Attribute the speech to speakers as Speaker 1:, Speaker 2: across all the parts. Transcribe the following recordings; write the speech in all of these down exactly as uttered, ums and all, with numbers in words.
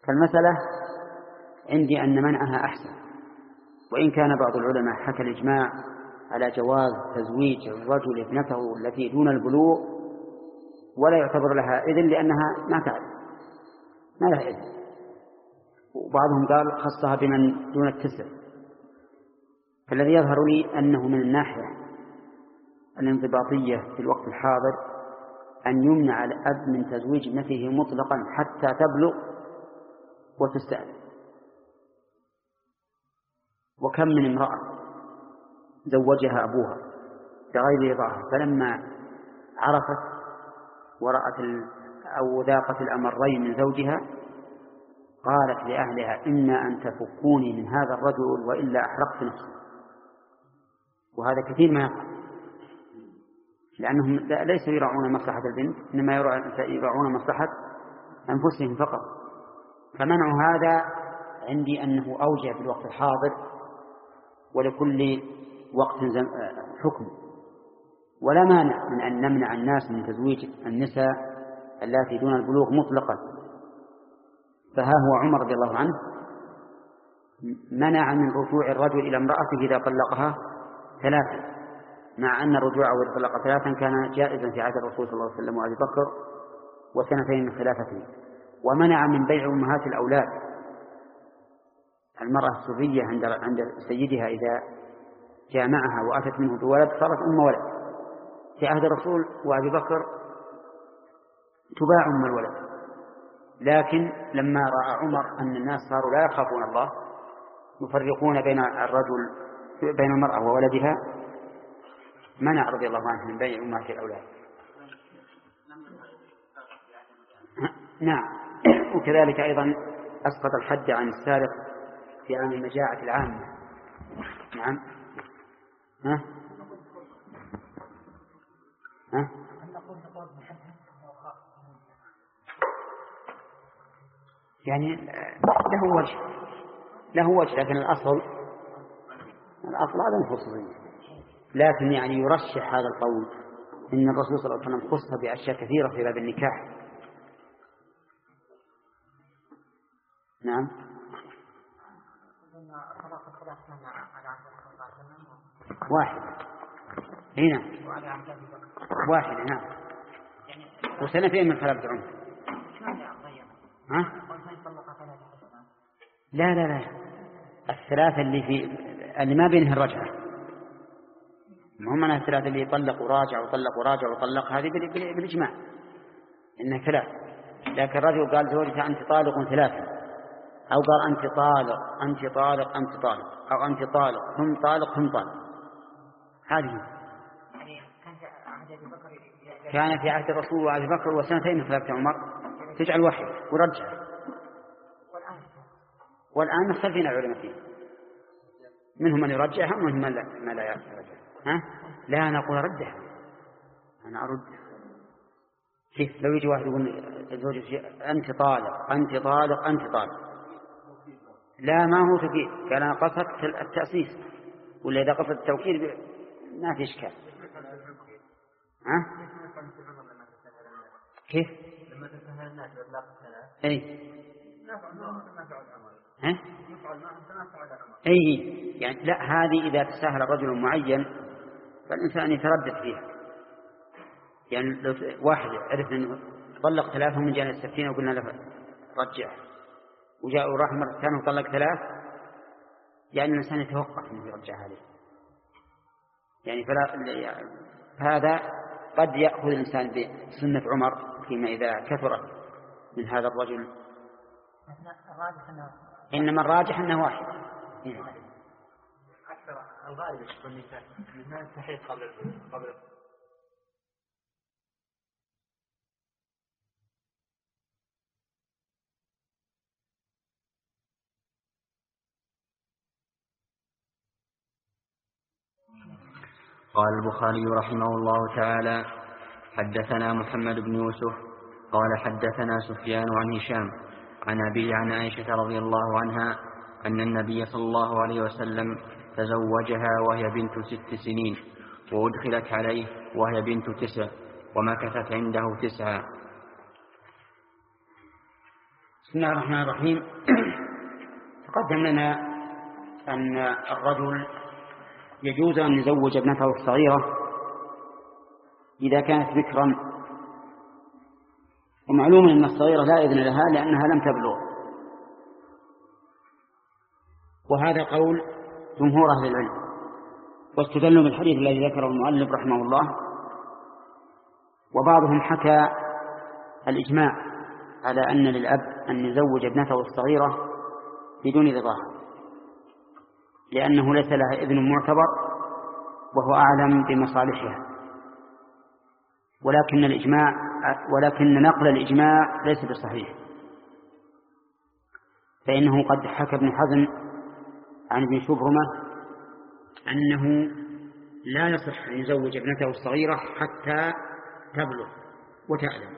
Speaker 1: فالمسألة عندي أن منعها أحسن، وإن كان بعض العلماء حكى الإجماع على جواز تزويج الرجل ابنته التي دون البلوغ ولا يعتبر لها إذن لأنها ما تعرف ما لها إذن، وبعضهم قال خصها بمن دون التسع. فالذي يظهر لي أنه من الناحية الانضباطية في الوقت الحاضر أن يمنع الأب من تزويج ابنته مطلقا حتى تبلغ وتستأذن. وكم من امرأة زوجها أبوها بغير رضاها، فلما عرفت ورأت أو ذاقت الأمرين من زوجها قالت لأهلها إما أن تفكوني من هذا الرجل وإلا أحرقت نفسي. وهذا كثير ما يقع، لأنهم ليسوا يراعون مصلحة البنت، إنما يراعون مصلحة أنفسهم فقط. فمنع هذا عندي أنه أوجه في الوقت الحاضر، ولكل وقت حكم، ولا مانع من أن نمنع الناس من تزويج النساء التي دون البلوغ مطلقا. فها هو عمر رضي الله عنه منع من رجوع الرجل إلى امرأته إذا طلقها ثلاثا، مع أن الرجوع إذا طلق ثلاثا كان جائزا في عهد الرسول صلى الله عليه وسلم وأبي بكر وسنتين من خلافته. ومنع من بيع أمهات الأولاد، المرأة السرية عند عند سيدها إذا جامعها وأتت منه بولد صارت أم ولد. في عهد الرسول وأبي بكر تباع أم الولد، لكن لما رأى عمر أن الناس صاروا لا يخافون الله يفرقون بين الرجل بين المرأة وولدها منع رضي الله عنه من بيع أمهات الأولاد. نعم. وكذلك أيضا أسقط الحد عن السارق في عام المجاعة العامة. نعم. ها؟ ها؟ يعني له وجه له وجه لكن الأصل الأصل هذا الخصوصية. لكن يعني يرشح هذا القول إن الرسول صلى الله عليه وسلم خص بأشياء كثيرة في باب النكاح. نعم. واحد هنا واحد نعم، وسنتين من خلافة عمر. ها؟ لا لا لا الثلاثة اللي في اللي ما بينها الرجعة، ما هم أنا الثلاثة اللي يطلق وراجع وطلق وراجع وطلق، هذه بالإجماع إنها ثلاث. لكن الرجل قال زوجتها أنت طالق ثلاثة، أو قال أنت طالق أنت طالق أنت طالق، أو أنت طالق هم طالق هم طالق. هذه كان في عهد الرسول وأبي بكر وسنتين من خلافة عمر تجعل واحد ورجع، والآن مختلفين العلماء فيه، منهم من يرجعها ومنهم من لا, ما لا يرجعها. ها؟ لا نقول ردها، أنا أرد. كيف لو يجي واحد يقول زوجتي أنت طالق أنت طالق أنت طالق، لا ما هو تكيد، قال أنا قصدت التأسيس، ولا إذا قصدت التوكيد ما في إشكال. ها؟ كيف؟ لما تسهل الناس بإطلاق الثلاث. أي. ها؟ أي يعني لا، هذه إذا تساهل رجل معين فالإنسان يتردد فيها. يعني لو واحد عرف أنه طلق ثلاثة من جانب السكين وقلنا له رجع، وجاء وراح مرة ثانية وطلق ثلاث، يعني الإنسان يتوقف أنه يرجع عليه. يعني فلا يعني هذا قد يأخذ الإنسان بسنة عمر فيما إذا كثرت من هذا الرجل، إنما الراجح أنه واحد.
Speaker 2: أكثر الغالب يشكل النساء ما يستحيل قبل قبل
Speaker 3: قال البخاري رحمه الله تعالى: حدثنا محمد بن يوسف قال حدثنا سفيان عن هشام عن أبي عن عائشة رضي الله عنها أن النبي صلى الله عليه وسلم تزوجها وهي بنت ست سنين، وأدخلت عليه وهي بنت تسع، ومكثت عنده تسعا.
Speaker 1: بسم الله الرحمن الرحيم. تقدم لنا أن الرجل يجوز أن يزوج ابنته الصغيرة إذا كانت بكرا، ومعلوم أن الصغيرة لا إذن لها لأنها لم تبلغ، وهذا قول جمهور أهل العلم، واستدلوا بالحديث الذي ذكره المؤلف رحمه الله. وبعضهم حكى الإجماع على أن للأب أن يزوج ابنته الصغيرة بدون رضاها، لأنه ليس لها إذن معتبر وهو أعلم بمصالحها. ولكن الإجماع ولكن نقل الإجماع ليس بصحيح، فإنه قد حكى ابن حزم عن ابن شبرمة أنه لا يصح أن يزوج ابنته الصغيرة حتى تبلغ وتعلم،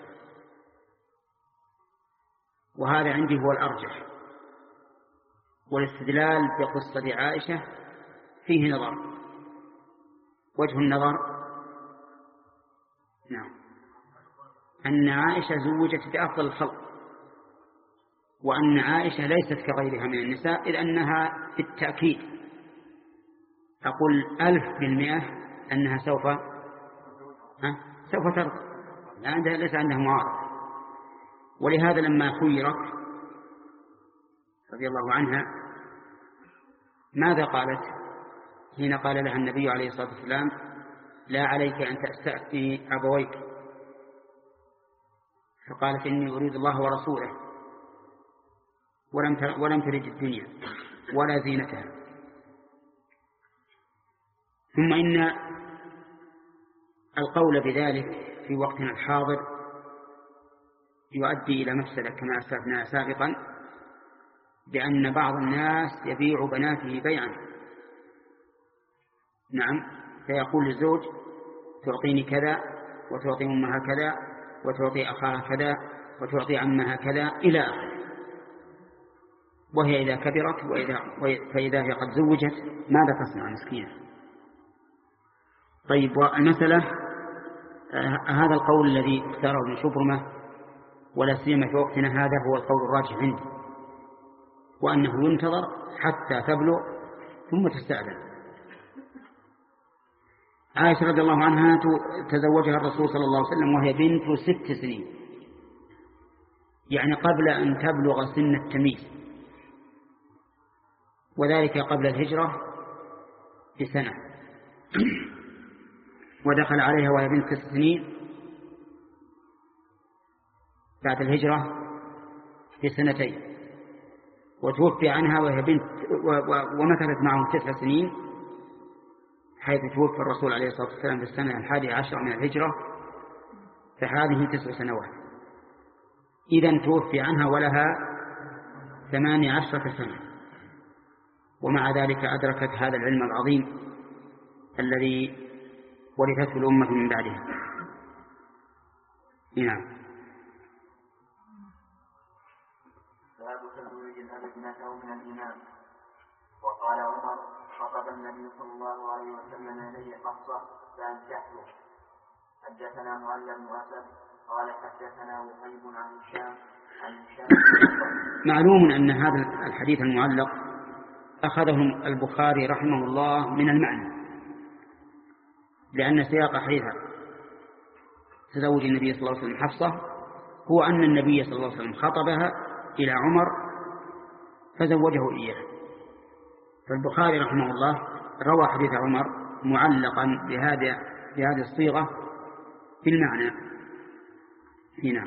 Speaker 1: وهذا عندي هو الأرجح. والاستدلال بقصة عائشة فيه نظر. وجه النظر نعم أن عائشة زوجت بأفضل الخلق، وأن عائشة ليست كغيرها من النساء، إذ أنها بالتأكيد أقول ألف بالمئة أنها سوف ها سوف ترضى، ليس عندها معارضة. ولهذا لما خيرت رضي الله عنها ماذا قالت حين قال لها النبي عليه الصلاة والسلام: لا عليك أن تستأذني أبويك؟ فقالت: إني أريد الله ورسوله، ولم ولم ترد الدنيا ولا زينتها. ثم إن القول بذلك في وقتنا الحاضر يؤدي إلى مفسدة كما أسلفنا سابقا، بأن بعض الناس يبيع بناته بيعا. نعم، فيقول للزوج: تعطيني كذا، وتعطي أمها كذا، وتعطي أخاها كذا، وتعطي عمها كذا إلى آخره. وهي إذا كبرت وإذا فإذا هي قد زوجت ماذا تصنع مسكينة؟ طيب، والمسألة آه هذا القول الذي اختاره ابن شبرمة ولا سيما في وقتنا هذا هو القول الراجح عندي، وأنه ينتظر حتى تبلغ ثم تستأذن. عائشة رضي الله عنها تزوجها الرسول صلى الله عليه وسلم وهي بنت ست سنين، يعني قبل أن تبلغ سن التمييز، وذلك قبل الهجرة بسنة. ودخل عليها وهي بنت ست سنين بعد الهجرة بسنتين، وتوفي عنها وهي بنت ومكثت معهم تسع سنين، حيث توفى الرسول عليه الصلاة والسلام في السنة الحادية عشر من الهجرة، فهذه تسع سنوات. إذن توفي عنها ولها ثمانية عشرة سنة، ومع ذلك أدركت هذا العلم العظيم الذي ورثته الأمة من بعدها. نعم.
Speaker 4: باب تزويج الأب ابنته من الإمام. وقال عمر: خطب النبي صلى الله عليه وسلم إليه حفصة فأنكحته. حدثنا معل بن أسد قال حدثنا وهيب عن هشام عن هشام.
Speaker 1: معلوم أن هذا الحديث المعلق أخذه البخاري رحمه الله من المعنى، لأن سياق حديث تزوج النبي صلى الله عليه وسلم حفصة هو أن النبي صلى الله عليه وسلم خطبها إلى عمر فزوجه إياه. فالبخاري رحمه الله روى حديث عمر معلقا بهذه بهذه الصيغة بالمعنى. هنا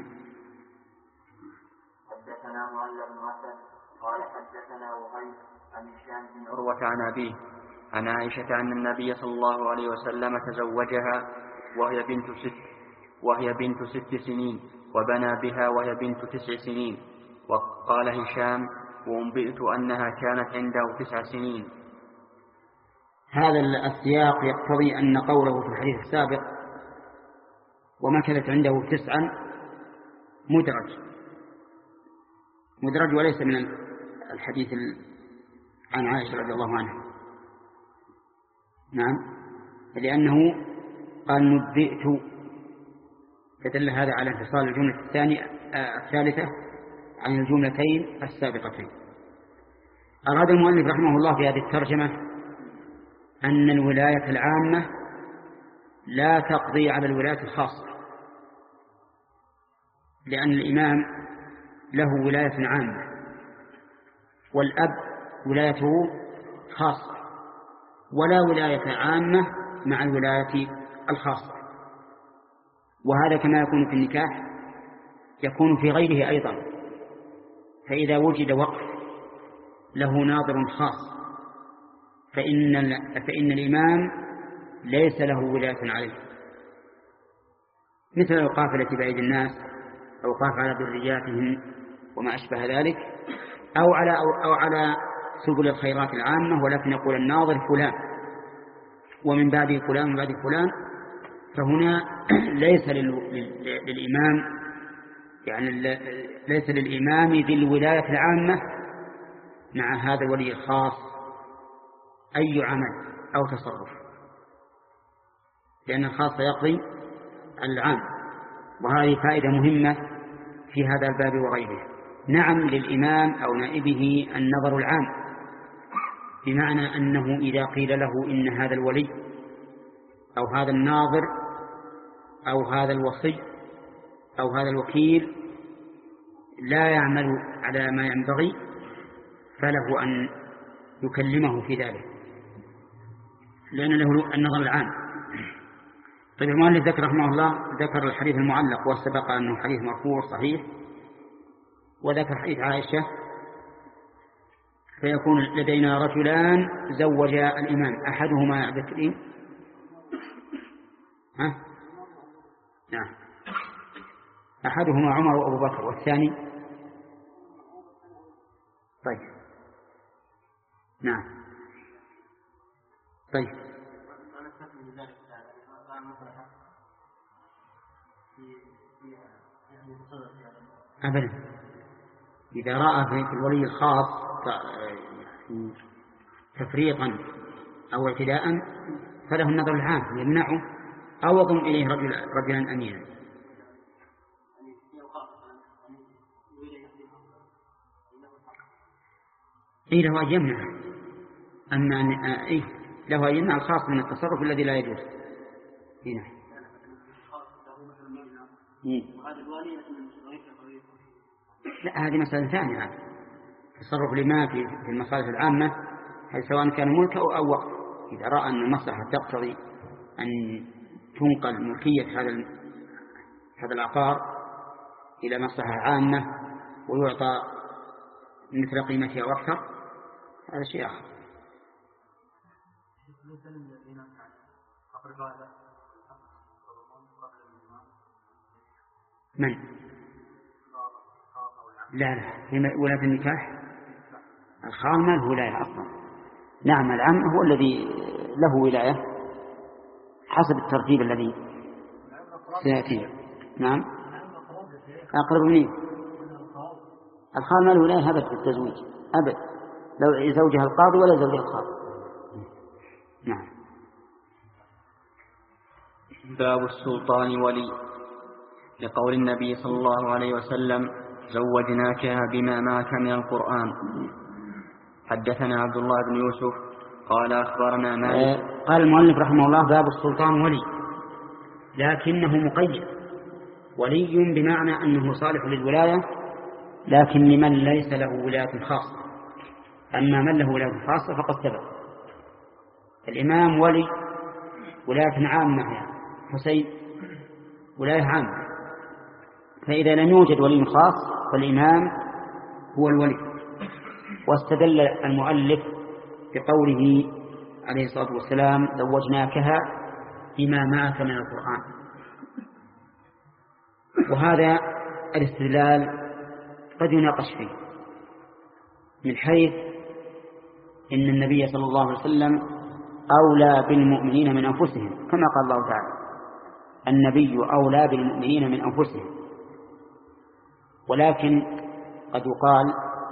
Speaker 4: حدثنا معل بن أسد قال حدثنا وهيب عن هشام بن
Speaker 3: عروة عن أبيه عن عائشة أن النبي صلى الله عليه وسلم تزوجها وهي بنت ست وهي بنت ست سنين، وبنى بها وهي بنت تسع سنين. وقال هشام: وأنبئت أنها كانت عنده تسع سنين.
Speaker 1: هذا السياق يقتضي أن قوله في الحديث السابق ومكثت عنده تسعا مدرج مدرج وليس من الحديث عن عائشة رضي الله عنها. نعم، لأنه قال نبئت، فدل هذا على انفصال الجملة الثانية الثالثة عن الجملتين السابقتين. أراد المؤلف رحمه الله في هذه الترجمة أن الولاية العامة لا تقضي على الولاية الخاصة، لأن الإمام له ولاية عامة والأب ولايته خاصة، ولا ولاية عامة مع الولاية الخاصة. وهذا كما يكون في النكاح يكون في غيره أيضا. فإذا وجد وقف له ناظر خاص فإن, فإن الإمام ليس له ولاية عليه، مثل القافلة بأيدي الناس أو قاف على ذرياتهم وما أشبه ذلك، أو على, أو, أو على سبل الخيرات العامة، ولكن يقول الناظر فلان ومن بعده فلان ومن بعده فلان. فهنا ليس للإمام يعني ليس للإمام بالولاية العامة مع هذا الولي الخاص أي عمل أو تصرف، لأن الخاص يقضي العام. وهذه فائدة مهمة في هذا الباب وغيره. نعم للإمام أو نائبه النظر العام، بمعنى أنه إذا قيل له إن هذا الولي أو هذا الناظر أو هذا الوصي أو هذا الوكيل لا يعمل على ما ينبغي فله أن يكلمه في ذلك، لأن له النظر العام. طيب المؤلف ذكر رحمه الله ذكر الحديث المعلق وسبق أنه حديث مرفوع صحيح، وذكر حديث عائشة. فيكون لدينا رجلان زوجا الإمام، أحدهما ذكرين ها؟ نعم، أحدهما عمر وأبو بكر والثاني طيب نعم طيب أبدا. إذا رأى في الولي الخاص تفريقا أو اعتداء فله النظر العام يمنعه أو يضم إليه رجل رجلا أمينا. إيه له أن يمنع، أما أن إيه له أن يمنع الخاص من التصرف الذي لا يجوز. هنا لا، هذه مسألة ثانية. تصرف لما في المصالح العامة سواء كان ملك أو وقف، إذا رأى أن المصلحة تقتضي أن تنقل ملكية هذا هذا العقار إلى مصلحة عامة ويعطى مثل قيمتها وأكثر، هذا شيء آخر. من؟ لا لا، في ولاية النكاح الخال ما له ولاية أصلا. نعم العم هو الذي له ولاية حسب الترتيب الذي سيأتي. نعم أقرب مني الخال ما له ولاية أبد في التزويج أبد، لو زوجها القاضي ولا زوجها القاضي. نعم.
Speaker 3: باب السلطان ولي، لقول النبي صلى الله عليه وسلم زوجناكها بما معك من القرآن. حدثنا عبد الله بن يوسف قال أخبرنا مالك.
Speaker 1: قال المؤلف رحمه الله باب السلطان ولي، لكنه مقيد. ولي بمعنى أنه صالح للولاية لكن لمن ليس له ولاية خاصة، أما من له ولاية خاصة فقد سبق. الإمام ولي ولاية عامة، يعني حسين ولاية عامة. فإذا لم يوجد ولي خاص فالإمام هو الولي. واستدل المؤلف بقوله عليه الصلاة والسلام زوجناكها بما معك من القرآن. وهذا الاستدلال قد يناقش فيه من حيث إن النبي صلى الله عليه وسلم أولى بالمؤمنين من أنفسهم، كما قال الله تعالى النبي أولى بالمؤمنين من أنفسهم. ولكن قد يقال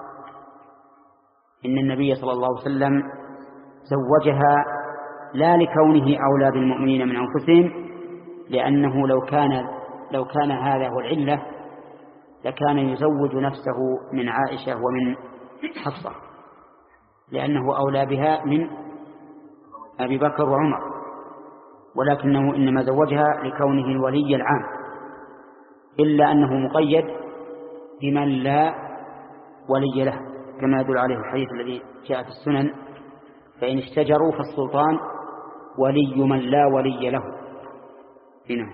Speaker 1: إن النبي صلى الله عليه وسلم زوجها لا لكونه أولى بالمؤمنين من أنفسهم، لأنه لو كان لو كان هذا هو العلة لكان يزوج نفسه من عائشة ومن حفصة، لأنه أولى بها من أبي بكر وعمر، ولكنه إنما زوجها لكونه الولي العام، إلا أنه مقيد بمن لا ولي له، كما يدل عليه الحديث الذي جاء في السنن: فإن اشتجروا فالسلطان ولي من لا ولي له. هنا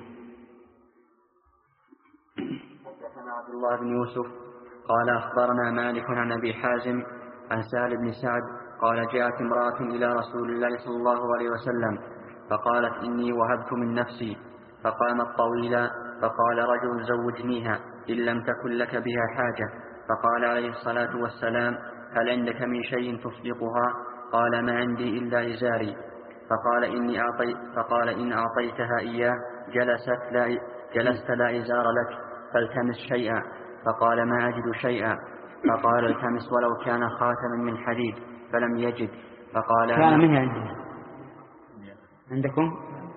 Speaker 3: حدثنا عبد الله بن يوسف قال أخبرنا مالك عن أبي حازم عن سهل بن سعد قال جاءت امرأة إلى رسول الله صلى الله عليه وسلم فقالت إني وهبت من نفسي، فقامت طويلا فقال رجل زوجنيها إن لم تكن لك بها حاجة، فقال عليه الصلاة والسلام هل عندك من شيء تصدقها؟ قال ما عندي إلا إزاري. فقال, إني أعطي فقال إن أعطيتها إياه جلست لا, جلست لا إزار لك فالتمس شيئا، فقال ما أجد شيئا، فقال التمس ولو كان خاتما من حديد، فلم يجد، فقال
Speaker 1: كان منها عندنا عندكم؟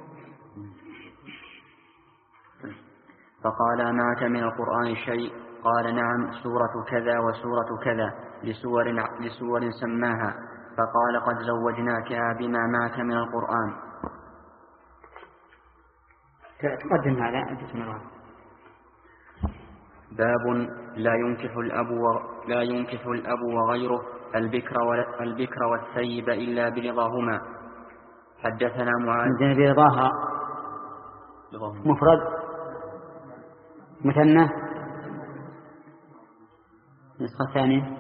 Speaker 3: فقال معك من القرآن شيء؟ قال نعم، سورة كذا وسورة كذا لسور, لسور سماها. فقال قد زوجناكها بما معك من القرآن.
Speaker 1: تقدم هذا بسم الله.
Speaker 3: باب لا ينكح الأب و... لا ينكح الأب وغيره البكر و... البكر والثيب إلا برضاهما. حدثنا معاذ
Speaker 1: برضاها مفرد مثنى نسخة ثانية.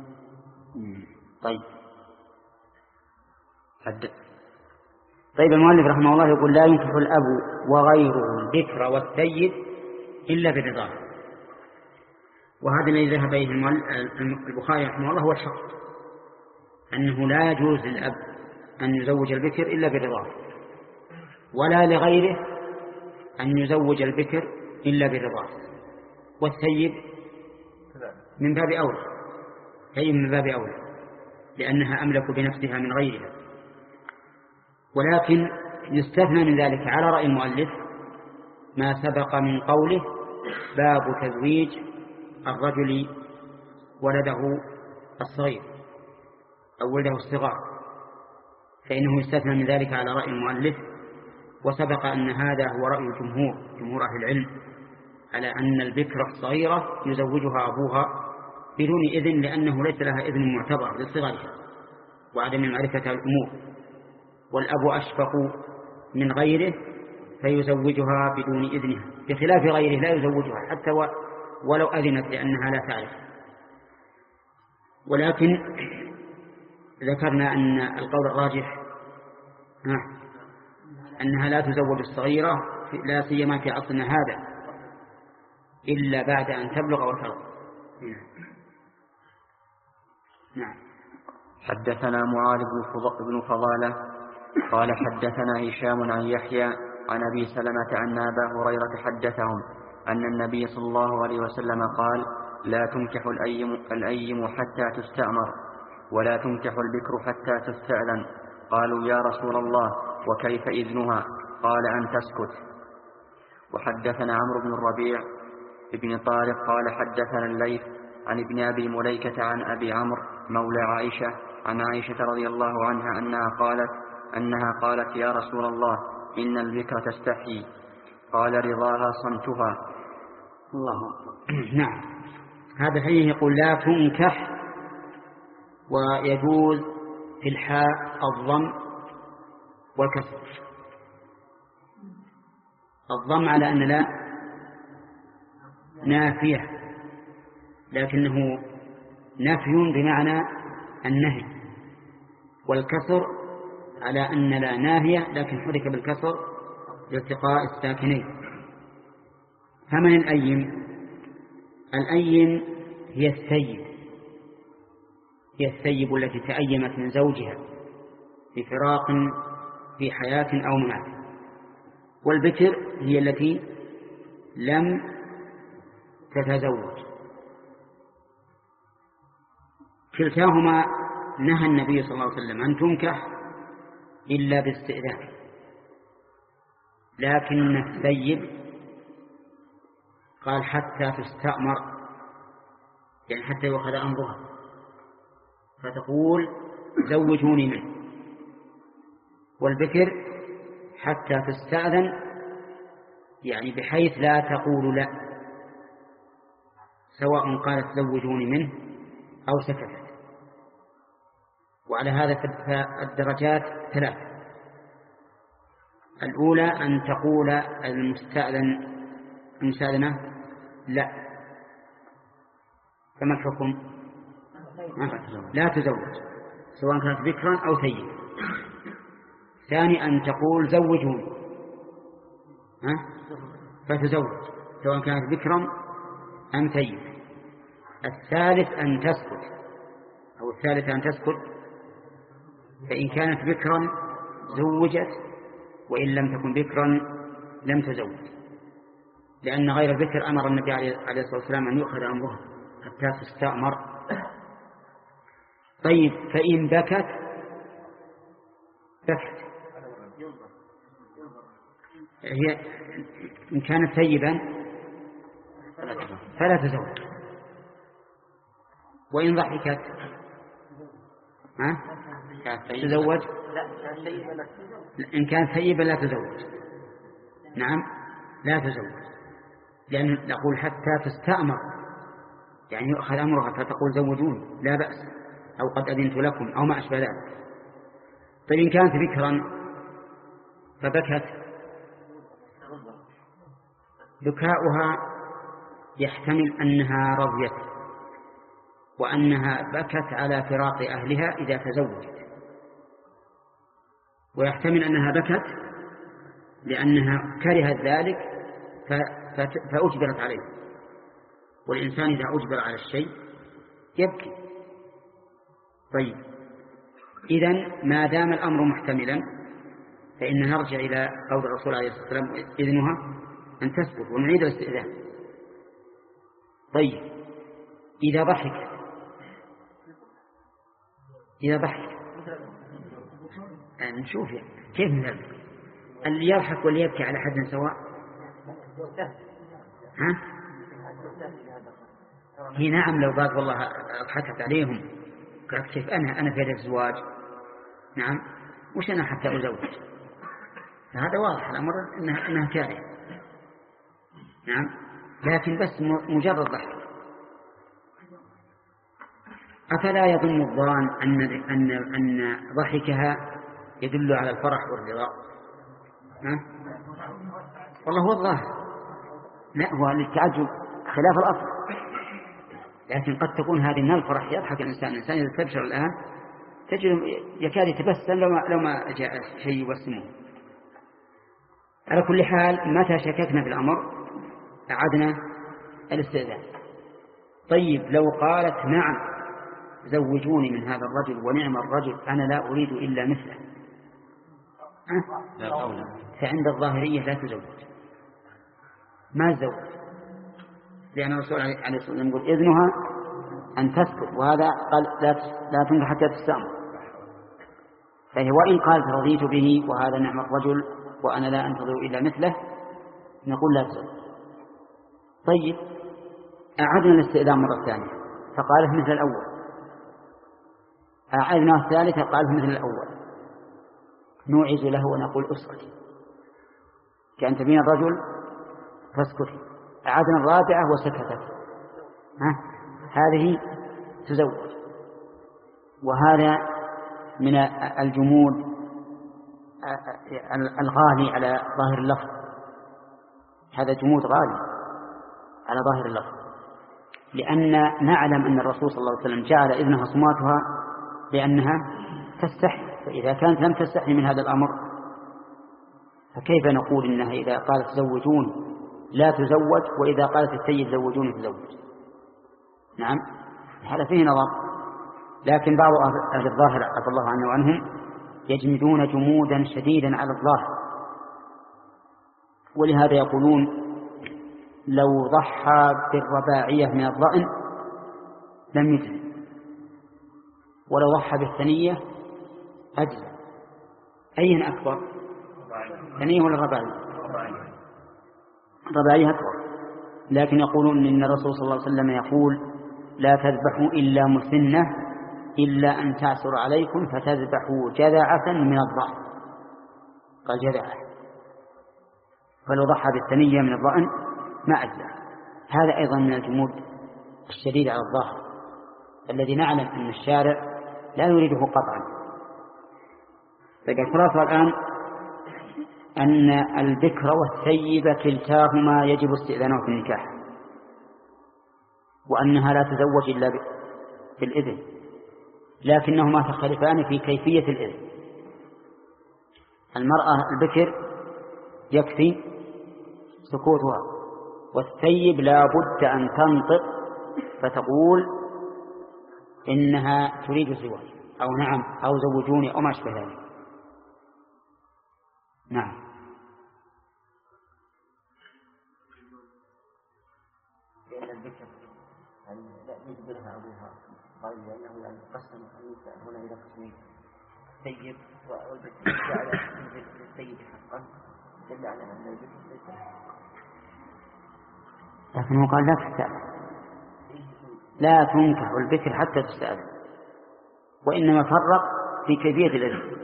Speaker 1: طيب
Speaker 3: حد...
Speaker 1: طيب المؤلف رحمه الله يقول لا ينكح الأب وغيره البكر والثيب إلا برضاه، وهذا الذي ذهب إليه البخاري رحمه الله هو الحق، أنه لا يجوز للأب أن يزوج البكر إلا برضاه، ولا لغيره أن يزوج البكر إلا برضاه، والثيب من باب أولى، هي من باب أولى لأنها أملك بنفسها من غيرها. ولكن يستثنى من ذلك على رأي المؤلف ما سبق من قوله باب تزويج الرجل ولده الصغير أو ولده الصغار، فإنه يستثنى من ذلك على رأي المؤلف. وسبق أن هذا هو رأي الجمهور جمهور أهل العلم على أن البكرة الصغيرة يزوجها أبوها بدون إذن، لأنه ليس لها إذن معتبر لصغرها وعدم معرفة الأمور، والأب أشفق من غيره فيزوجها بدون إذنها، بخلاف غيره لا يزوجها حتى ولو أذنت لأنها لا تعرف. ولكن ذكرنا أن القول الراجح أنها لا تزوج الصغيرة لا سيما في عصرنا هذا إلا بعد أن تبلغ وترضى. نعم.
Speaker 3: حدثنا معاذ بن فضالة قال حدثنا هشام عن يحيى عن أبي سلمة أن أبا هريرة حدثهم أن النبي صلى الله عليه وسلم قال لا تنكح الأيم, الأيم حتى تستأمر ولا تنكح البكر حتى تستأذن. قالوا يا رسول الله وكيف إذنها؟ قال أن تسكت. وحدثنا عمرو بن الربيع ابن طارق قال حدثنا الليث عن ابن أبي مليكة عن أبي عمرو مولى عائشة عن عائشة رضي الله عنها أنها قالت أنها قالت يا رسول الله إن البكر تستحي. قال رضاها صمتها.
Speaker 1: الله. نعم. هذا الحديث يقول لا تنكح، ويجوز في الحاء الضم والكسر. الضم على أن لا نافية، لكنه نفي بمعنى النهي، والكسر على أن لا ناهية لكن حرك بالكسر لالتقاء الساكنين. فمن الأيم؟ الأيم هي الثيب، هي الثيب التي تأيمت من زوجها بفراق في حياة أو ممات. والبكر هي التي لم تتزوج. كلتاهما نهى النبي صلى الله عليه وسلم أن تنكح إلا باستئذان، لكن الثيب قال حتى تستأمر يعني حتى يؤخذ أمرها، فتقول زوجوني منه. والبكر حتى تستأذن، يعني بحيث لا تقول لا، سواء قالت زوجوني منه أو سكتت. وعلى هذا فالدرجات ثلاث: الأولى أن تقول المستأذن المستأذنة لا، فما الحكم؟ لا تزوج سواء كانت بكرا أو ثيبا. ثاني أن تقول زوجوني، ها؟ فتزوج سواء كانت بكرا أم ثيبا. الثالث أن تسكت، أو الثالث أن تسكت، فإن كانت بكرا زوجت، وإن لم تكن بكرا لم تزوج، لأن غير البكر أمر النبي عليه الصلاة والسلام أن يؤخذ أمرها حتى تستأمر. طيب فإن بكت بكت هي إن كانت ثيبا فلا تزوج، وإن ضحكت ها تزوج، إن كانت ثيبا لا تزوج. نعم لا تزوج، لأن نقول حتى تستأمر، يعني يؤخذ أمرها فتقول زوجوني لا بأس، أو قد أذنت لكم أو ما أشبه ذلك. طيب إن كانت بكرا فبكت، بكاؤها يحتمل أنها رضيت وأنها بكت على فراق أهلها إذا تزوجت، ويحتمل أنها بكت لأنها كرهت ذلك فأجبرت عليه، والإنسان إذا أجبر على الشيء يبكي. طيب إذن ما دام الأمر محتملا فإن نرجع إلى قول الرسول عليه الصلاة والسلام إذنها أن تسكت ونعيد الاستئذان. طيب إذا ضحك إذا ضحك يعني نشوف كيف نلعب اللي يضحك واللي يبكي على حد سواء. ها هي نعم لو قال والله أضحكت عليهم قالت كيف أنا أنا في هذا الزواج، نعم وش أنا حتى أزوج، هذا واضح الأمر إنها, إنها كارهة، نعم، لكن بس مجرد ضحك. أفلا يظن الظان أن, أن, أن ضحكها يدل على الفرح والرضا؟ ها؟ والله هو الظاهر، لا هو للتعجب خلاف الأصل، لكن قد تكون هذه من الفرح. يضحك الإنسان الإنسان إذا تبشر الآن تجد يكاد يتبسم لو ما, لو ما جاء شيء يبسمه. على كل حال متى شككنا في الأمر أعدنا الاستئذان. طيب لو قالت نعم زوجوني من هذا الرجل ونعم الرجل أنا لا أريد إلا مثله، فعند الظاهرية لا تزوج، ما تزوج، لأن الرسول عليه الصلاة والسلام يقول إذنها أن تسكت، وهذا قال لا لا تنكح حتى تستأمر. فهي وإن قالت رضيت به وهذا نعم الرجل وأنا لا أنتظر إلا مثله نقول لا تزوج. طيب أعدنا الاستئذان مرة ثانية فقالت مثل الأول، أعدنا الثالثة قالت مثل الأول، نوعز له ونقول أسكتي كأن تبين الرجل فاسكتي. أعدنا الرابعة وسكتت، ها هذه تزوج. وهذا من الجمود الغالي على ظاهر اللفظ، هذا جمود غالي على ظاهر اللفظ، لأن نعلم أن الرسول صلى الله عليه وسلم جعل إذنها صماتها لأنها تستحي، فإذا كانت لم تستحي من هذا الأمر فكيف نقول إنها إذا قالت زوجون لا تزوج وإذا قالت السيد زوجون تزوج؟ نعم هذا فيه نظر. لكن بعض أهل الظاهر عفى الله عنه وعنهم يجمدون جمودا شديدا على الظاهر، ولهذا يقولون لو ضحى بالرباعية من الضأن لم يجزي، ولو ضحى بالثنية أجزى. أين أكبر، ثنية ولا الرباعية؟ الرباعية أكبر. لكن يقولون إن الرسول صلى الله عليه وسلم يقول لا تذبحوا إلا مسنة إلا أن تعسر عليكم فتذبحوا جذعة من الضأن. قال جذعة، فلو ضحى بالثنية من الضأن ما أجزع. هذا أيضا من الجمود الشديد على الظاهر الذي نعلم أن الشارع لا يريده قطعا. فقال خلاصة الآن أن البكر والثيب كلتاهما يجب استئذانه في النكاح، وأنها لا تزوج إلا بالإذن، لكنهما تختلفان في كيفية الإذن. المرأة البكر يكفي سكوتها، والثيب لا بد أن تنطق فتقول إنها تريد الزواج أو نعم أو زوجوني أو ما أشبه ذلك. نعم.
Speaker 3: لأن البكر يعني لا يجبرها أبوها، قال لأنه يعني قسم النساء هنا إلى قسمين، الثيب والبكر، جعل الثيب حقا دل على أن البكر ليس،
Speaker 1: لكنه قال لا تستأذن، لا تنكح البكر حتى تستأذن، وإنما فرق في كيفية الإذن.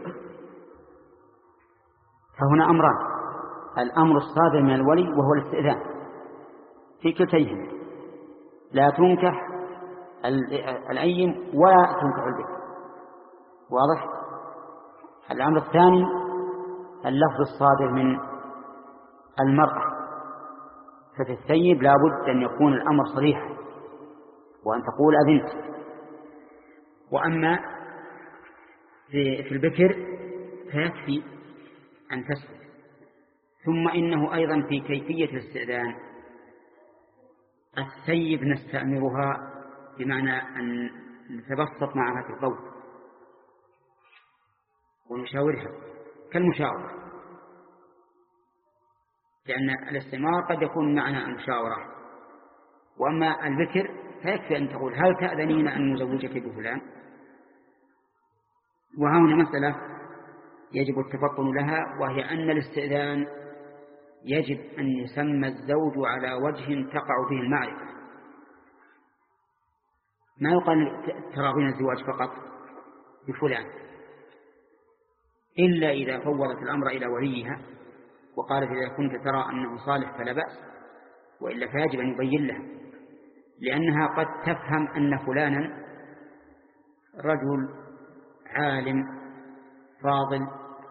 Speaker 1: فهنا أمران: الأمر الصادر من الولي وهو الاستئذان في كلتيهما، لا تنكح الأيم ولا تنكح البكر. واضح؟ الأمر الثاني اللفظ الصادر من المرأة، ففي الثيب لا بد أن يكون الأمر صريحا وأن تقول أذنت. وأما في البكر فيكفي أن تسكت. ثم إنه أيضا في كيفية الاستئذان الثيب نستأمرها بمعنى أن نتبسط معها في القول ونشاورها كالمشاورة، لأن الاستمار قد يكون معنى المشاورة. وأما البكر فيكفي أن تقول هل تأذنين أن نزوجك بفلان؟ وهنا مسألة يجب التفطن لها، وهي أن الاستئذان يجب أن يسمى الزوج على وجه تقع فيه المعرفة. ما يقال تراضين الزواج فقط بفلان، إلا إذا فوضت الأمر إلى وليها وقالت إذا كنت ترى أنه صالح فلا بأس، وإلا فيجب أن يبين لها، لأنها قد تفهم أن فلانا رجل عالم فاضل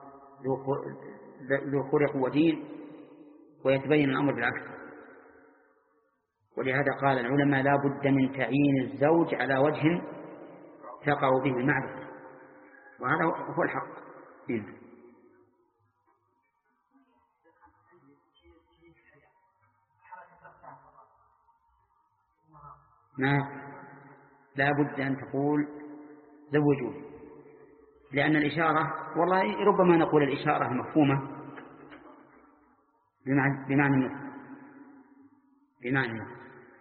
Speaker 1: ذو خلق ودين، ويتبين الأمر بالعكس. ولهذا قال العلماء لا بد من تعيين الزوج على وجه تقع به المعرفة، وهذا هو الحق. ما لا بد أن تقول زوجوا، لأن الإشارة والله ربما نقول الإشارة مفهومة بمعنى بمعنى النطق، بمعنى النطق.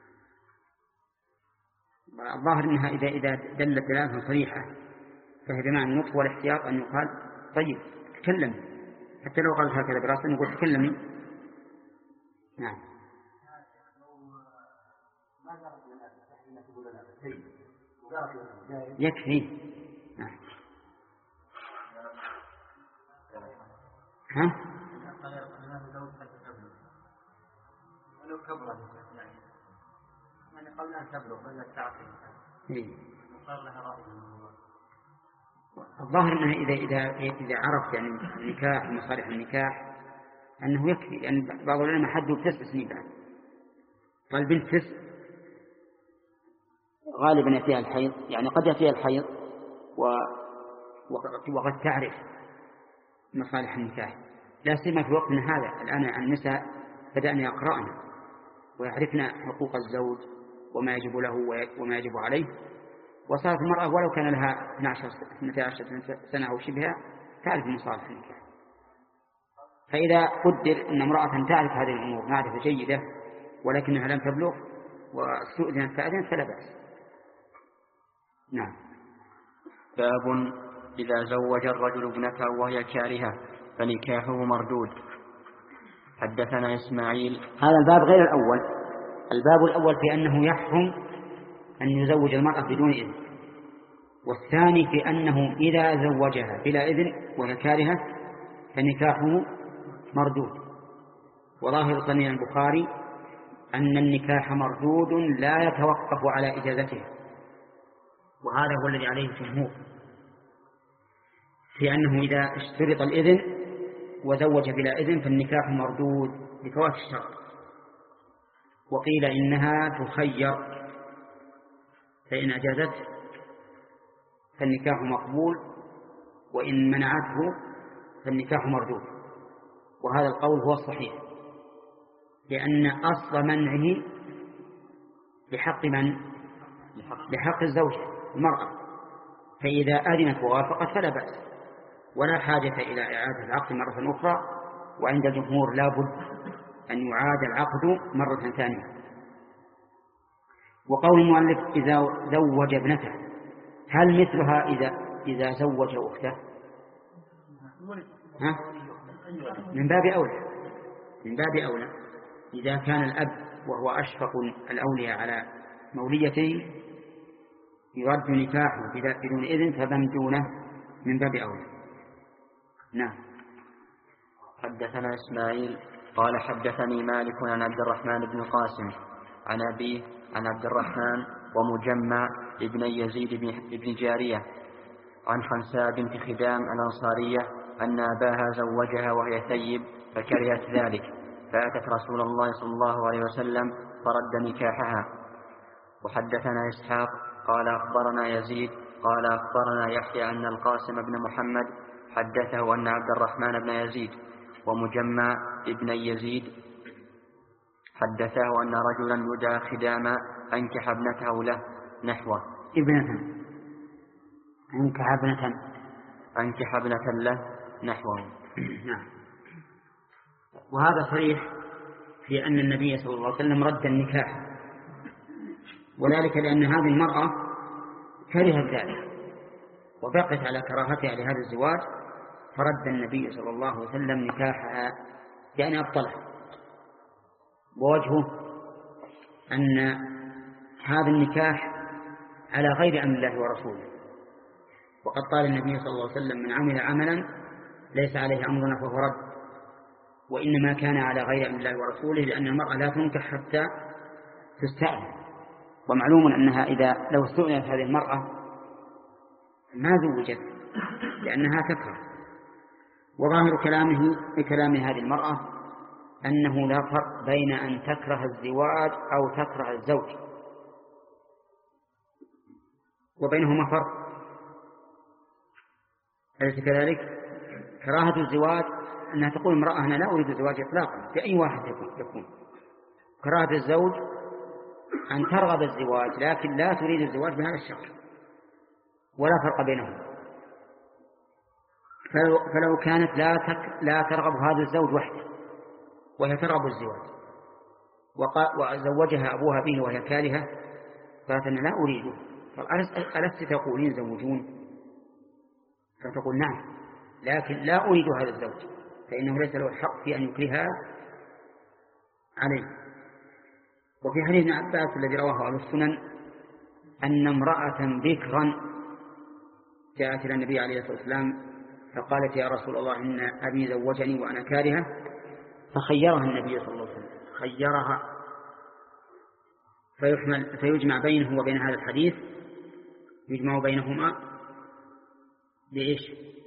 Speaker 1: الظاهر أنها إذا إذا دلت دلالة صريحة فهي بمعنى النطق والاحتياط أن يقال طيب تكلم، حتى لو قالت هكذا براسا يقول تكلمي. نعم. يكفي. نعم. ها؟
Speaker 2: ولو كبرت يعني من قبل أن تبلغ ولا تعقل وصار لها رأي.
Speaker 1: الظاهر أنه إذا إذا إذا عرفت يعني النكاح ومصالح النكاح أنه يكفي، لأن يعني بعض العلماء حدوا بتسع سنين بعد. فالبنت تسع غالبا يأتيها الحيض، يعني قد يأتيها الحيض و... وقد تعرف مصالح النكاح، لا سيما في وقتنا هذا. الآن النساء بدأن يقرأن ويعرفن حقوق الزوج وما يجب له وما يجب عليه، وصارت المرأة ولو كان لها اثنتي عشرة سنة أو شبهها تعرف مصالح النكاح. فإذا قدر أن امرأة تعرف هذه الأمور معرفة جيدة ولكنها لم تبلغ واستؤذنت فأذنت فلا بأس. نعم.
Speaker 3: باب إذا زوج الرجل ابنته وهي كارهة فنكاحه مردود. حدثنا إسماعيل.
Speaker 1: هذا الباب غير الأول. الباب الأول في أنه يحرم أن يزوج المرأة بدون إذن، والثاني في أنه إذا زوجها بلا إذن وهي كارهة فنكاحه مردود. وظاهر صنيع البخاري أن النكاح مردود لا يتوقف على إجازتها، وهذا هو الذي عليه الجمهور في أنه إذا اشترط الإذن وزوج بلا إذن فالنكاح مردود بفوات الشرط. وقيل إنها تخير، فإن أجازته فالنكاح مقبول، وإن منعته فالنكاح مردود. وهذا القول هو الصحيح، لأن أصل منعه لحق من؟ لحق الزوج المرأة، فإذا أذنت ووافقت فلا بأس، ولا حاجة إلى إعادة العقد مرة أخرى. وعند الجمهور لا بد أن يعاد العقد مرة ثانية. وقول المؤلف إذا زوج ابنته، هل مثلها إذا إذا زوج أخته؟ ها؟ من باب أولى، من باب أولى إذا كان الأب وهو أشفق الأولياء على موليته يرد نكاحه بدون إذن فمن دونه من باب أولى. نعم.
Speaker 3: حدثنا إسماعيل قال حدثني مالك عن عبد الرحمن بن القاسم عن أبيه عن عبد الرحمن ومجمع ابن يزيد بن جارية عن حنساء بنت خدام الأنصارية أن أباها زوجها وهي ثيب فكرهت ذلك، فأتت رسول الله صلى الله عليه وسلم فرد نكاحها. وحدثنا إسحاق قال أخبرنا يزيد قال أخبرنا يحيى أن القاسم بن محمد حدثه أن عبد الرحمن بن يزيد ومجمع ابن يزيد حدثه أن رجلا يدعى خداما أنكح ابنته له نحوه.
Speaker 1: ابنة أنكح ابنة
Speaker 3: أنكح ابنة له نحوه.
Speaker 1: نعم. وهذا صريح في أن النبي صلى الله عليه وسلم رد النكاح، وذلك لأن هذه المرأة كرهت ذلك وبقت على كراهتها لهذا الزواج، فرد النبي صلى الله عليه وسلم نكاحها يعني أبطله. ووجهه أن هذا النكاح على غير أمر الله ورسوله، وقد قال النبي صلى الله عليه وسلم من عمل عملا ليس عليه أمرنا فهو رد، وإنما كان على غير أمر الله ورسوله لأن المرأة لا تنكح حتى تستأذن. ومعلوم أنها إذا لو استؤذنت هذه المرأة ما زوجت لأنها تكره. وظاهر كلامه بكلام هذه المرأة أنه لا فرق بين أن تكره الزواج أو تكره الزوج، وبينهما فرق. أليس كذلك؟ كراهة الزواج أنها تقول امرأة أنا لا أريد الزواج إطلاقا بأي واحد يكون. كراهة الزوج أن ترغب الزواج لكن لا تريد الزواج بهذا الشخص، ولا فرق بينهم. فلو كانت لا تك لا ترغب هذا الزوج وحده وهي ترغب الزواج وزوجها أبوها به وهي كارهة قالت أنا لا أريده، ألست تقولين زوجون؟ فتقول نعم لكن لا أريد هذا الزوج، فإنه ليس له الحق في أن يكرهها عليه. وفي حديث ابن عباس الذي رواه أهل السنن أن امرأة بكرا جاءت إلى النبي عليه الصلاة والسلام فقالت يا رسول الله إن أبي زوجني وأنا كارهة، فخيرها النبي صلى الله عليه وسلم خيرها فيحمل فيجمع بينه وبين هذا الحديث، يجمع بينهما بإيش؟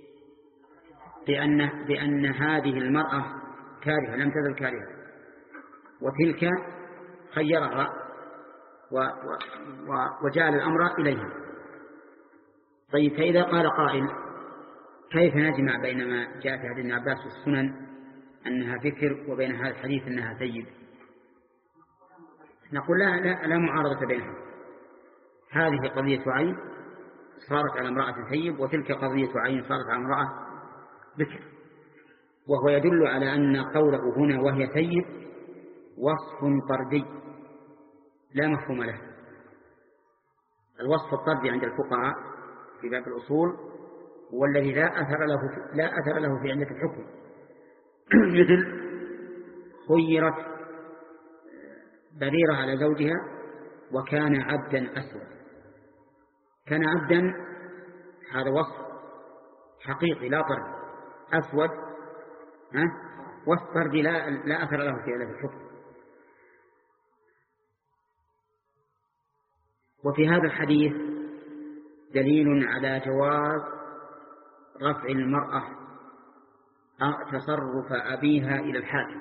Speaker 1: بأن, بأن هذه المرأة كارهة لم تزل كارهة وتلك خيرها و و وجعل الأمر إليها. طيب فإذا قال قائل كيف نجمع بين ما جاء في حديث ابن عباس والسنن أنها فكر وبين هذا الحديث أنها ثيب؟ نقول لا, لا, لا معارضة بينهم. هذه قضية عين صارت على امرأة ثيب، وتلك قضية عين صارت على امرأة بكر، وهو يدل على أن قوله هنا وهي ثيب وصف طردي لا مفهوم له. الوصف الطردي عند الفقهاء في باب الأصول هو الذي لا أثر له في لا أثر له في علة الحكم، مثل خيرت بريرة على زوجها وكان عبدا أسود. كان عبدا هذا وصف حقيقي لا طرد، أسود ها والطرد لا, لا أثر له في هذا الحكم. وفي هذا الحديث دليل على جواز رفع المرأة تصرف أبيها إلى الحاكم،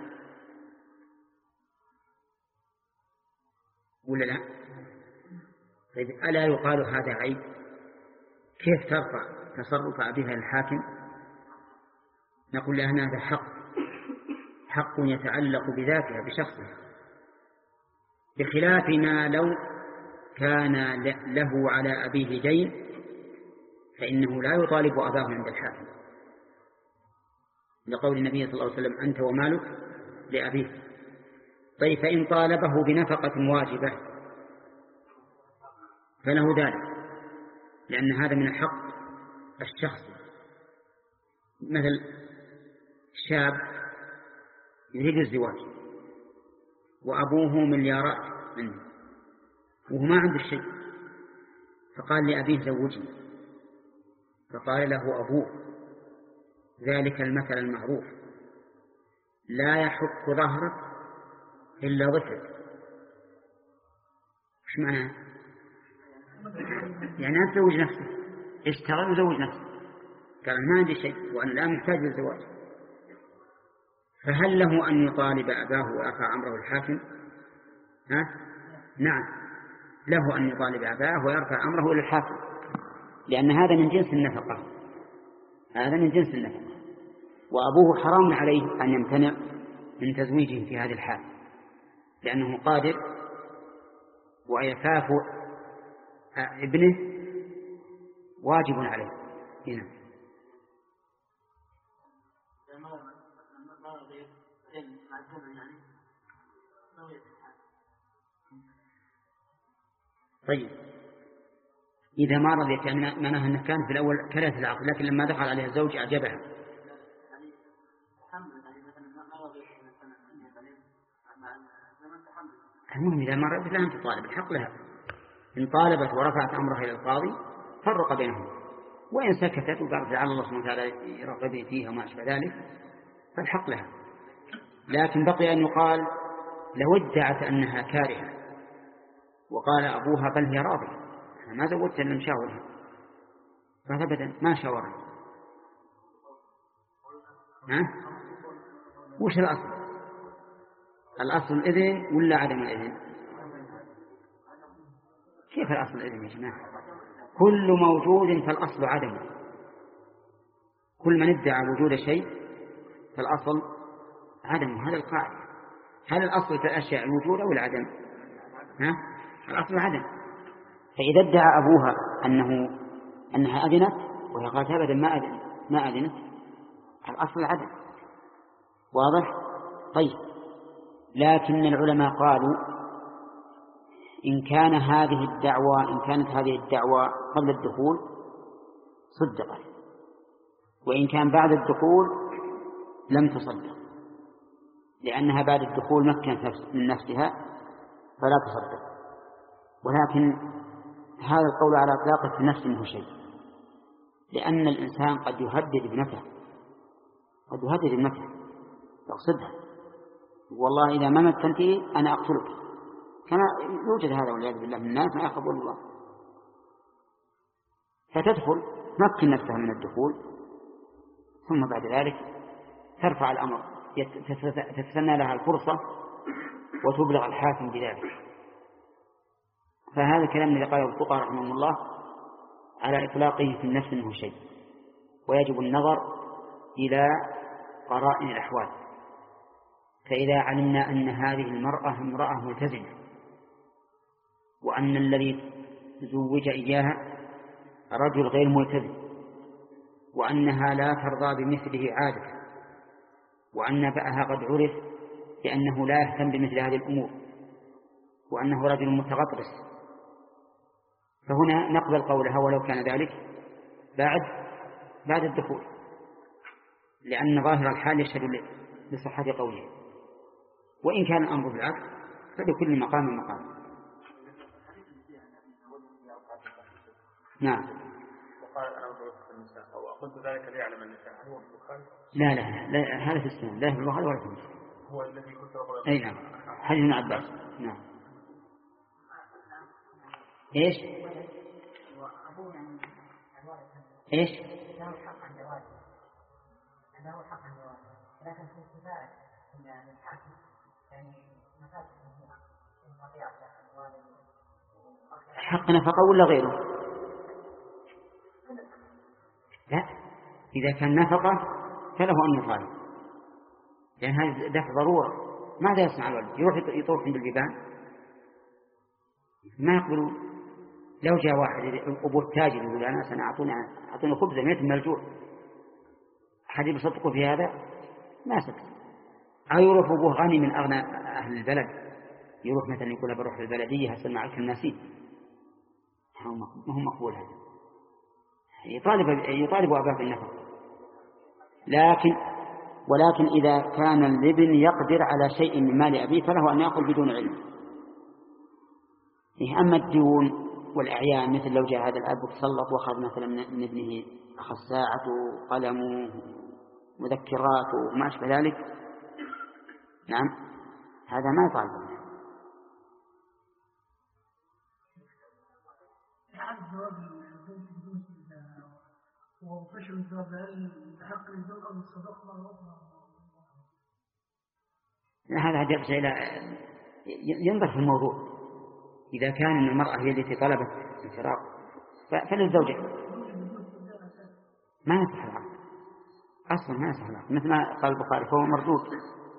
Speaker 1: ولا لا؟ طيب ألا يقال هذا عيب؟ كيف ترفع تصرف أبيها إلى الحاكم؟ نقول لأن هذا حق، حق يتعلق بذاتها بشخصها، بخلاف ما لو كان له على أبيه دين فإنه لا يطالب أباه عند الحاكم، لقول النبي صلى الله عليه وسلم أنت ومالك لأبيك. طيب فإن طالبه بنفقة واجبة فله ذلك، لأن هذا من الحق الشخصي. مثل شاب يريد الزواج وأبوه مليارات منه وهو ما عنده شيء، فقال لأبيه زوجني، فقال له أبوه ذلك المثل المعروف لا يحك ظهرك إلا ظفرك. إيش معناه؟ يعني أنت زوج نفسك، اشتغل وزوج نفسك، قال ما عندي شيء وأنا لا محتاج للزواج. فهل له أن يطالب أباه ويرفع أمره الحاكم؟ ها؟ نعم له أن يطالب أباه ويرفع أمره إلى الحاكم، لأن هذا من جنس النفقة، هذا من جنس النفقة، وأبوه حرام عليه أن يمتنع من تزويجه في هذه الحال، لأنه قادر وإعفاف ابنه واجب عليه. هنا طيب إذا ما رضيت يعني معناها أنه كان في الأول كرهت العقل، لكن لما دخل عليها الزوج أعجبها. المهم إذا ما رضيت لها تطالب، الحق لها. إن طالبت ورفعت أمرها إلى القاضي فرق بينهم، وإن سكتت وقالت لعل الله سبحانه وتعالى يرغب فيها وما أشبه ذلك فالحق لها. لكن بقي أن يقال لو ادعت أنها كارهة وقال أبوها بل هي راضية ما زوجت إلا مشاورها، فأبدا ما شاورها. ها؟ وش الأصل؟ الأصل الإذن ولا عدم الإذن؟ كيف الأصل الإذن يا جماعة؟ كل موجود فالأصل عدمه، كل من ادعى وجود شيء فالأصل عدمه، هذا القاعدة. هل الأصل في الأشياء الوجود أو العدم؟ ها؟ الأصل عدم. فإذا ادعى أبوها أنه أنها أذنت وهي قالت أبدا ما أذنت ما أذنت الأصل عدم. واضح؟ طيب لكن العلماء قالوا إن كان هذه الدعوة إن كانت هذه الدعوة قبل الدخول صدقت، وإن كان بعد الدخول لم تصدق، لأنها بعد الدخول مكنت من نفسها فلا تصدق. ولكن هذا القول على إطلاقه في نفس منه شيء، لأن الإنسان قد يهدد بنفسه، قد يهدد بنفسه يقصدها والله إذا ما مكنتي أنا أقتلك، كما يوجد هذا والعياذ بالله من الناس ما يخافون الله، فتدخل مكن نفسها من الدخول ثم بعد ذلك ترفع الأمر، تتسنى لها الفرصة وتبلغ الحاكم بذلك. فهذا الكلام الذي قاله الفقهاء رحمهم الله على إطلاقه في النفس منه شيء، ويجب النظر إلى قرائن الأحوال. فإذا علمنا أن هذه المرأة امرأة ملتزمة وأن الذي زوج إياها رجل غير ملتزم وأنها لا ترضى بمثله عادة وأن بأها قد عرف بأنه لا يهتم بمثل هذه الأمور وأنه رجل متغطرس، فهنا نقبل قولها ولو كان ذلك بعد بعد الدخول، لأن ظاهر الحال يشهد لصحة قوله. وإن كان الأمر بالعكس فلكل مقام مقام. نعم.
Speaker 2: وقال أنا أدرك النساء أو قلت ذلك ليعلم النساء هل هو في البخاري؟
Speaker 1: لا لا لا هذا في السنة لا في البخاري ولا في مسلم.
Speaker 2: هو الذي كنت أقول.
Speaker 1: أي نعم حديث ابن عباس. نعم. إيش؟ إيش؟
Speaker 5: له حق عند والده له حق عند والده لكن في اتفاق ان الحاكم يعني مفاسد المطيع عن والده
Speaker 1: حق نفقة ولا غيره؟ لا إذا كان نفقة فله أن يطالب لأن هذا دفع ضرورة. ماذا يصنع الولد؟ يروح يطوف عند الجبال ما يقبلون. لو جاء واحد أبو التاجر يقول أنا سنعطوني أعطوني خبزة مئة من الجوع أحد يصدقوا في هذا؟ ما صدق. أو يروح أبوه غني من أغنى أهل البلد يروح مثلا يقول بروح للبلدية هسمع لك الناسين ما هو مقبول هذا. يطالب يطالب أباه بالنفقة لكن ولكن إذا كان الابن يقدر على شيء من مال أبيه فله أن يأخذ بدون علم. أما الديون والأعيان مثل لو جاء هذا الأب وتسلط وأخذ مثلا من ابنه أخذ ساعته قلمه مذكراته وما أشبه ذلك نعم هذا ما يطالب منه.
Speaker 5: وفشل الزواج هل حق الزوج أو الصداق مرة أخرى؟
Speaker 1: هذا يرجع إلى ينظر في الموضوع. إذا كان المرأة هي التي طلبت الفراق فللزوجة ما يصح العقد أصلا ما يصح العقد مثل ما قال البخاري فهو مردود.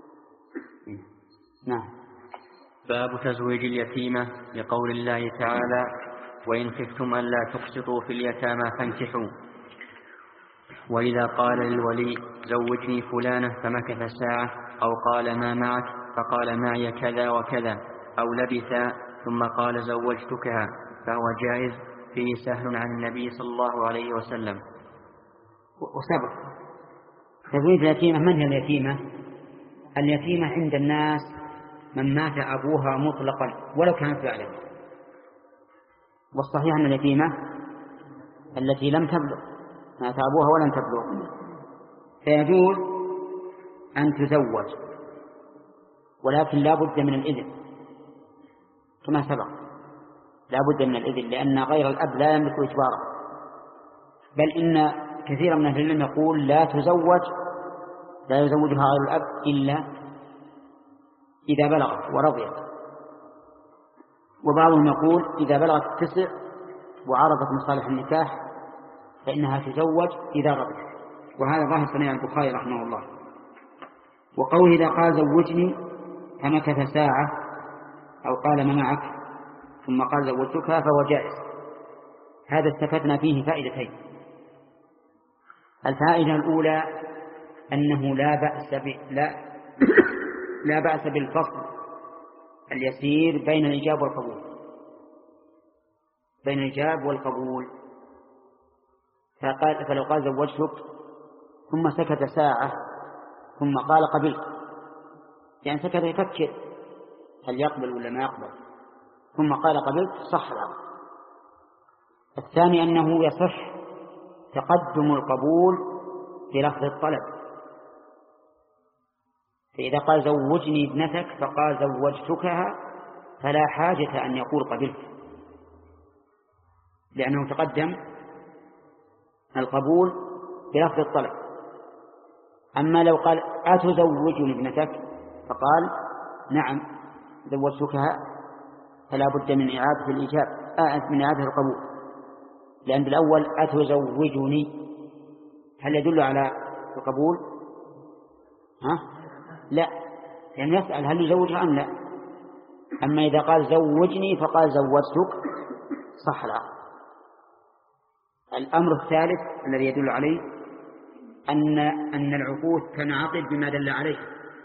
Speaker 1: نعم.
Speaker 3: باب تزويج اليتيمة لقول الله تعالى وإن خفتم ألا تقسطوا في اليتامى فانكحوا. وإذا قال للولي زوجني فلانة فمكث ساعة أو قال ما معك فقال معي كذا وكذا أو لبث ثم قال زوجتكها فهو جائز فيه سهل عن النبي صلى الله عليه وسلم.
Speaker 1: وسبق تزويج اليتيمة. من هي اليتيمة؟ اليتيمة عند الناس من مات أبوها مطلقا ولو كانت بعده. والصحيح أن اليتيمة التي لم تبلغ مات أبوها ولم تبلغ فيجوز أن تزوج ولكن لا بد من الإذن كما سبق لا بد من الإذن لأن غير الأب لا يملك إجباره. بل إن كثيرا من أهل العلم يقول لا تزوج لا يزوجها غير الأب إلا إذا بلغت ورضيت. وبعضهم يقول إذا بلغت التسع وعرضت مصالح النكاح فإنها تزوج إذا رضيت. وهذا ظاهر صنيع البخاري رحمه الله. وقوله إذا قال زوجني فمكث ساعة أو قال ما معك ثم قال زوجتك فهو جائز. هذا استفدنا فيه فائدتين. الفائدة الأولى أنه لا بأس ب... لا لا بأس بالفصل اليسير بين الإجاب والقبول بين الإجاب والقبول. فقال فلو قال زوجتك ثم سكت ساعة ثم قال قبلت يعني سكت يفكر هل يقبل ولا ما يقبل ثم قال قبلت صح العقد. الثاني أنه يصح تقدم القبول في لفظ الطلب. فإذا قال زوجني ابنتك فقال زوجتكها فلا حاجة أن يقول قبلت لأنه تقدم القبول بلفظ الطلب. أما لو قال أتزوجني ابنتك فقال نعم زوجتكها فلا بد من إعادة الإجابة آه من إعادة القبول لأن بالأول أتزوجني هل يدل على القبول؟ ها؟ لا يعني يسأل هل يزوجها أم لا. أما إذا قال زوجني فقال زوجتك صح العقد. الأمر الثالث الذي يدل عليه أن أن العقود تنعقد بما دل عليه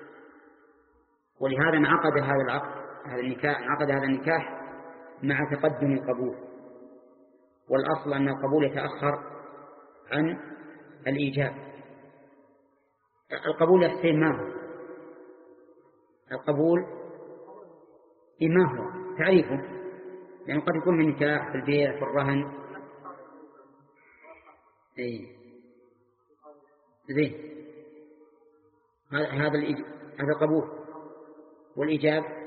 Speaker 1: ولهذا انعقد هذا العقد هذا النكاح انعقد هذا النكاح مع تقدم القبول. والأصل أن القبول يتأخر عن الإيجاب. القبول يحسين ما هو القبول ما هو تعريفه لأنه قد يكون من نكاح في البيع في الرهن إيه زين. هذا هذا القبول والإيجاب